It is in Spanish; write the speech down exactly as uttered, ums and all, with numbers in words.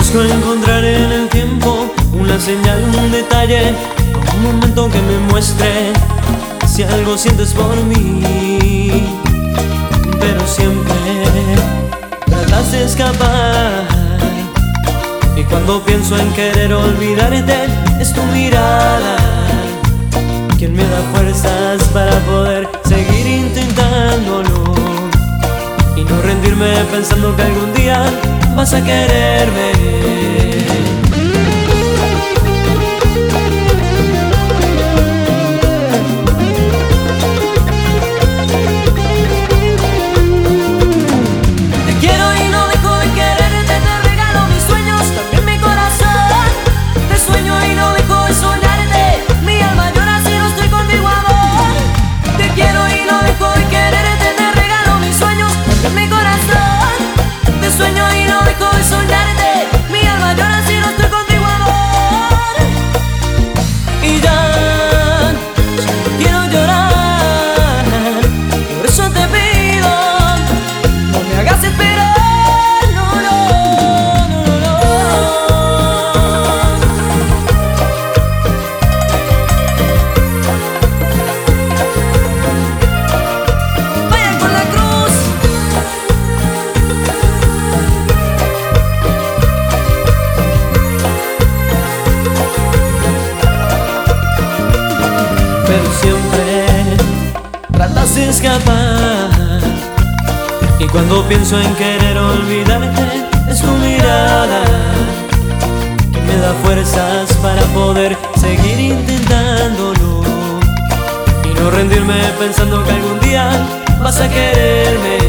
Busco encontrar en el tiempo una señal, un detalle, un momento que me muestre si algo sientes por mí. Pero siempre tratas de escapar, y cuando pienso en querer olvidarte, es tu mirada quien me da fuerzas para poder seguir intentándolo y no rendirme pensando que algún día vas a quererme. Pero siempre tratas de escapar, y cuando pienso en querer olvidarte, es tu mirada que me da fuerzas para poder seguir intentándolo y no rendirme pensando que algún día vas a quererme.